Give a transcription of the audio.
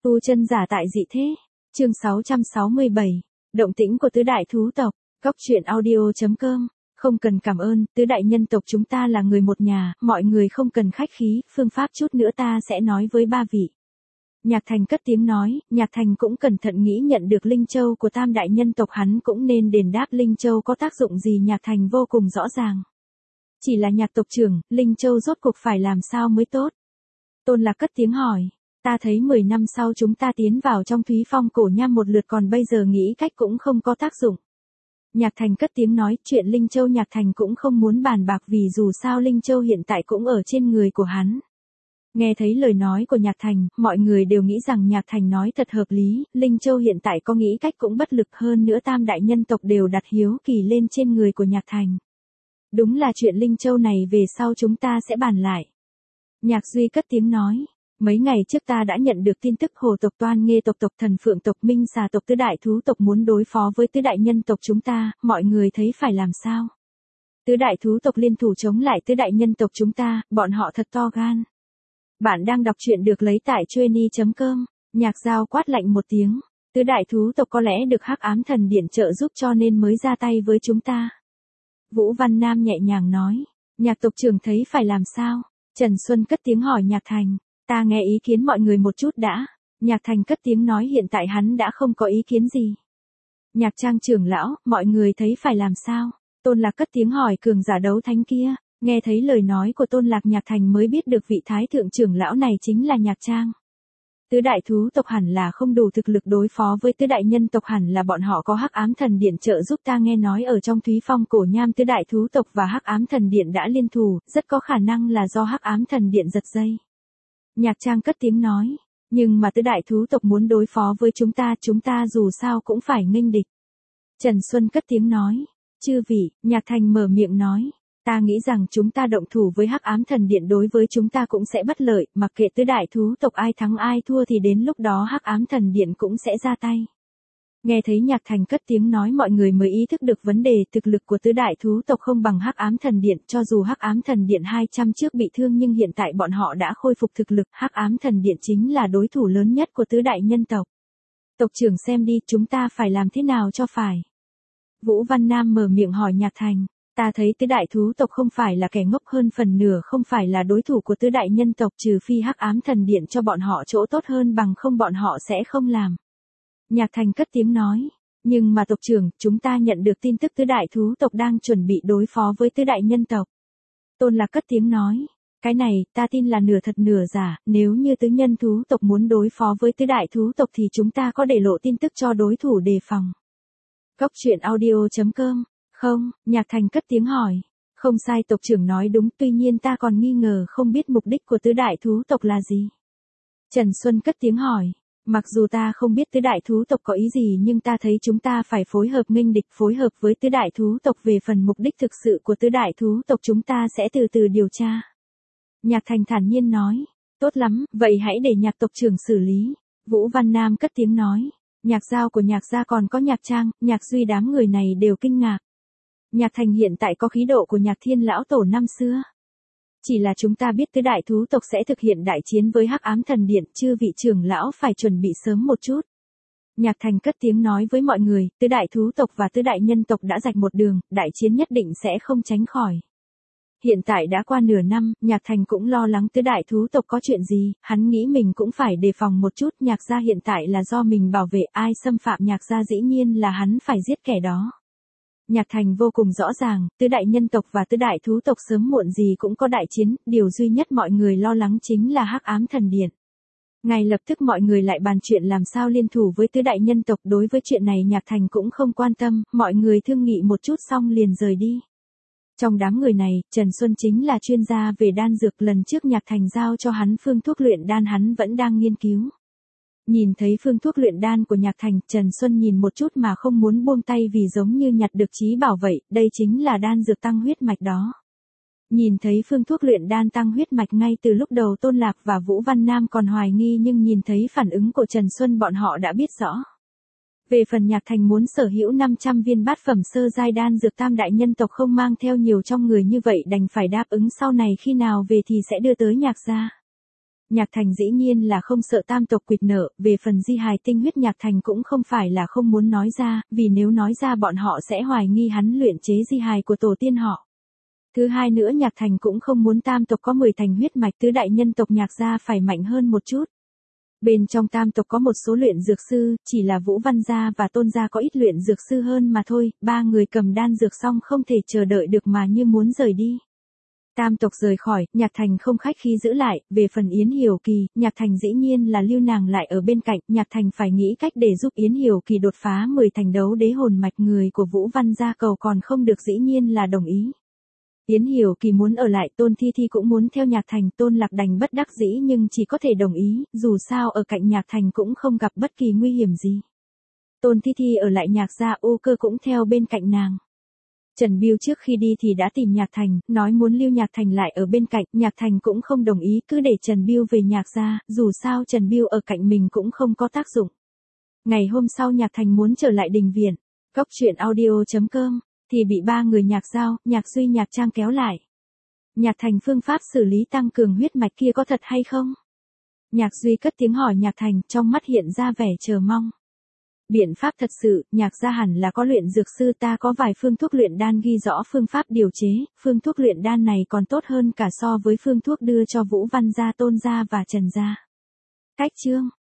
Tu chân giả tại dị thế. Chương 667. Động tĩnh của tứ đại thú tộc. Góc truyện audio.com. Không cần cảm ơn, tứ đại nhân tộc chúng ta là người một nhà, mọi người không cần khách khí, phương pháp chút nữa ta sẽ nói với ba vị. Nhạc Thành cất tiếng nói, Nhạc Thành cũng cẩn thận nghĩ nhận được Linh Châu của tam đại nhân tộc hắn cũng nên đền đáp Linh Châu có tác dụng gì. Nhạc Thành vô cùng rõ ràng. Chỉ là Nhạc tộc trưởng, Linh Châu rốt cuộc phải làm sao mới tốt? Tôn Lạc cất tiếng hỏi. Ta thấy 10 năm sau chúng ta tiến vào trong Thúy Phong cổ nham một lượt còn bây giờ nghĩ cách cũng không có tác dụng. Nhạc Thành cất tiếng nói, chuyện Linh Châu Nhạc Thành cũng không muốn bàn bạc vì dù sao Linh Châu hiện tại cũng ở trên người của hắn. Nghe thấy lời nói của Nhạc Thành, mọi người đều nghĩ rằng Nhạc Thành nói thật hợp lý, Linh Châu hiện tại có nghĩ cách cũng bất lực hơn nữa tam đại nhân tộc đều đặt hiếu kỳ lên trên người của Nhạc Thành. Đúng là chuyện Linh Châu này về sau chúng ta sẽ bàn lại. Nhạc Duy cất tiếng nói. Mấy ngày trước ta đã nhận được tin tức Hồ tộc Toan Nghê tộc Thần Phượng tộc Minh Xà tộc tứ đại thú tộc muốn đối phó với tứ đại nhân tộc chúng ta, mọi người thấy phải làm sao? Tứ đại thú tộc liên thủ chống lại tứ đại nhân tộc chúng ta, bọn họ thật to gan. Bạn đang đọc truyện được lấy tại Chueny.com. Nhạc Giao quát lạnh một tiếng, tứ đại thú tộc có lẽ được Hắc Ám Thần Điện trợ giúp cho nên mới ra tay với chúng ta. Vũ Văn Nam nhẹ nhàng nói, Nhạc tộc trưởng thấy phải làm sao? Trần Xuân cất tiếng hỏi Nhạc Thành. Ta nghe ý kiến mọi người một chút đã. Nhạc Thành cất tiếng nói hiện tại hắn đã không có ý kiến gì. Nhạc Trang trưởng lão, mọi người thấy phải làm sao? Tôn Lạc cất tiếng hỏi cường giả đấu thánh kia. Nghe thấy lời nói của Tôn Lạc Nhạc Thành mới biết được vị thái thượng trưởng lão này chính là Nhạc Trang. Tứ đại thú tộc hẳn là không đủ thực lực đối phó với tứ đại nhân tộc, hẳn là bọn họ có Hắc Ám Thần Điện trợ giúp. Ta nghe nói ở trong Thúy Phong cổ nham tứ đại thú tộc và Hắc Ám Thần Điện đã liên thủ, rất có khả năng là do Hắc Ám Thần Điện giật dây. Nhạc Trang cất tiếng nói, nhưng mà tứ đại thú tộc muốn đối phó với chúng ta dù sao cũng phải nghênh địch. Trần Xuân cất tiếng nói, chư vị, Nhạc Thành mở miệng nói, ta nghĩ rằng chúng ta động thủ với Hắc Ám Thần Điện đối với chúng ta cũng sẽ bất lợi, mặc kệ tứ đại thú tộc ai thắng ai thua thì đến lúc đó Hắc Ám Thần Điện cũng sẽ ra tay. Nghe thấy Nhạc Thành cất tiếng nói mọi người mới ý thức được vấn đề, thực lực của tứ đại thú tộc không bằng Hắc Ám Thần Điện, cho dù Hắc Ám Thần Điện 200 trước bị thương nhưng hiện tại bọn họ đã khôi phục thực lực, Hắc Ám Thần Điện chính là đối thủ lớn nhất của tứ đại nhân tộc. Tộc trưởng xem đi, chúng ta phải làm thế nào cho phải? Vũ Văn Nam mở miệng hỏi Nhạc Thành, ta thấy tứ đại thú tộc không phải là kẻ ngốc, hơn phần nửa không phải là đối thủ của tứ đại nhân tộc, trừ phi Hắc Ám Thần Điện cho bọn họ chỗ tốt hơn, bằng không bọn họ sẽ không làm. Nhạc Thành cất tiếng nói, nhưng mà tộc trưởng, chúng ta nhận được tin tức tứ đại thú tộc đang chuẩn bị đối phó với tứ đại nhân tộc. Tôn Lạc cất tiếng nói, cái này, ta tin là nửa thật nửa giả, nếu như tứ nhân thú tộc muốn đối phó với tứ đại thú tộc thì chúng ta có để lộ tin tức cho đối thủ đề phòng. Góc truyện audio.com. Không, Nhạc Thành cất tiếng hỏi, không sai, tộc trưởng nói đúng, tuy nhiên ta còn nghi ngờ không biết mục đích của tứ đại thú tộc là gì. Trần Xuân cất tiếng hỏi. Mặc dù ta không biết tứ đại thú tộc có ý gì nhưng ta thấy chúng ta phải phối hợp nghênh địch, phối hợp với tứ đại thú tộc. Về phần mục đích thực sự của tứ đại thú tộc chúng ta sẽ từ từ điều tra. Nhạc Thành thản nhiên nói, tốt lắm, vậy hãy để Nhạc tộc trưởng xử lý. Vũ Văn Nam cất tiếng nói, Nhạc Giao của Nhạc gia còn có Nhạc Trang, Nhạc Duy đám người này đều kinh ngạc. Nhạc Thành hiện tại có khí độ của Nhạc Thiên lão tổ năm xưa. Chỉ là chúng ta biết tứ đại thú tộc sẽ thực hiện đại chiến với Hắc Ám Thần Điện, chư vị trưởng lão phải chuẩn bị sớm một chút. Nhạc Thành cất tiếng nói với mọi người, tứ đại thú tộc và tứ đại nhân tộc đã rạch một đường, đại chiến nhất định sẽ không tránh khỏi. Hiện tại đã qua nửa năm, Nhạc Thành cũng lo lắng tứ đại thú tộc có chuyện gì, hắn nghĩ mình cũng phải đề phòng một chút. Nhạc gia hiện tại là do mình bảo vệ, ai xâm phạm Nhạc gia dĩ nhiên là hắn phải giết kẻ đó. Nhạc Thành vô cùng rõ ràng, tứ đại nhân tộc và tứ đại thú tộc sớm muộn gì cũng có đại chiến, điều duy nhất mọi người lo lắng chính là Hắc Ám Thần Điện. Ngay lập tức mọi người lại bàn chuyện làm sao liên thủ với tứ đại nhân tộc, đối với chuyện này Nhạc Thành cũng không quan tâm, mọi người thương nghị một chút xong liền rời đi. Trong đám người này, Trần Xuân chính là chuyên gia về đan dược, lần trước Nhạc Thành giao cho hắn phương thuốc luyện đan hắn vẫn đang nghiên cứu. Nhìn thấy phương thuốc luyện đan của Nhạc Thành, Trần Xuân nhìn một chút mà không muốn buông tay vì giống như nhặt được trí bảo vậy, đây chính là đan dược tăng huyết mạch đó. Nhìn thấy phương thuốc luyện đan tăng huyết mạch ngay từ lúc đầu Tôn Lạc và Vũ Văn Nam còn hoài nghi nhưng nhìn thấy phản ứng của Trần Xuân bọn họ đã biết rõ. Về phần Nhạc Thành muốn sở hữu 500 viên bát phẩm sơ giai đan dược tam đại nhân tộc không mang theo nhiều trong người như vậy đành phải đáp ứng sau này khi nào về thì sẽ đưa tới Nhạc gia. Nhạc Thành dĩ nhiên là không sợ tam tộc quỵt nợ, về phần di hài tinh huyết Nhạc Thành cũng không phải là không muốn nói ra, vì nếu nói ra bọn họ sẽ hoài nghi hắn luyện chế di hài của tổ tiên họ. Thứ hai nữa Nhạc Thành cũng không muốn tam tộc có 10 thành huyết mạch, tứ đại nhân tộc Nhạc gia phải mạnh hơn một chút. Bên trong tam tộc có một số luyện dược sư, chỉ là Vũ Văn gia và Tôn gia có ít luyện dược sư hơn mà thôi, ba người cầm đan dược xong không thể chờ đợi được mà như muốn rời đi. Tam tộc rời khỏi, Nhạc Thành không khách khí giữ lại, về phần Yến Hiểu Kỳ, Nhạc Thành dĩ nhiên là lưu nàng lại ở bên cạnh, Nhạc Thành phải nghĩ cách để giúp Yến Hiểu Kỳ đột phá 10 thành đấu đế hồn mạch, người của Vũ Văn gia cầu còn không được dĩ nhiên là đồng ý. Yến Hiểu Kỳ muốn ở lại, Tôn Thi Thi cũng muốn theo Nhạc Thành, Tôn Lạc đành bất đắc dĩ nhưng chỉ có thể đồng ý, dù sao ở cạnh Nhạc Thành cũng không gặp bất kỳ nguy hiểm gì. Tôn Thi Thi ở lại Nhạc gia, Ô Cơ cũng theo bên cạnh nàng. Trần Biêu trước khi đi thì đã tìm Nhạc Thành, nói muốn lưu Nhạc Thành lại ở bên cạnh, Nhạc Thành cũng không đồng ý, cứ để Trần Biêu về Nhạc gia, dù sao Trần Biêu ở cạnh mình cũng không có tác dụng. Ngày hôm sau Nhạc Thành muốn trở lại đình viện, Góc Truyện Audio.com, thì bị ba người Nhạc Giao, Nhạc Duy, Nhạc Trang kéo lại. Nhạc Thành, phương pháp xử lý tăng cường huyết mạch kia có thật hay không? Nhạc Duy cất tiếng hỏi Nhạc Thành, trong mắt hiện ra vẻ chờ mong. Biện pháp thật sự, Nhạc gia hẳn là có luyện dược sư, ta có vài phương thuốc luyện đan ghi rõ phương pháp điều chế, phương thuốc luyện đan này còn tốt hơn cả so với phương thuốc đưa cho Vũ Văn gia, Tôn gia và Trần gia. Cách chương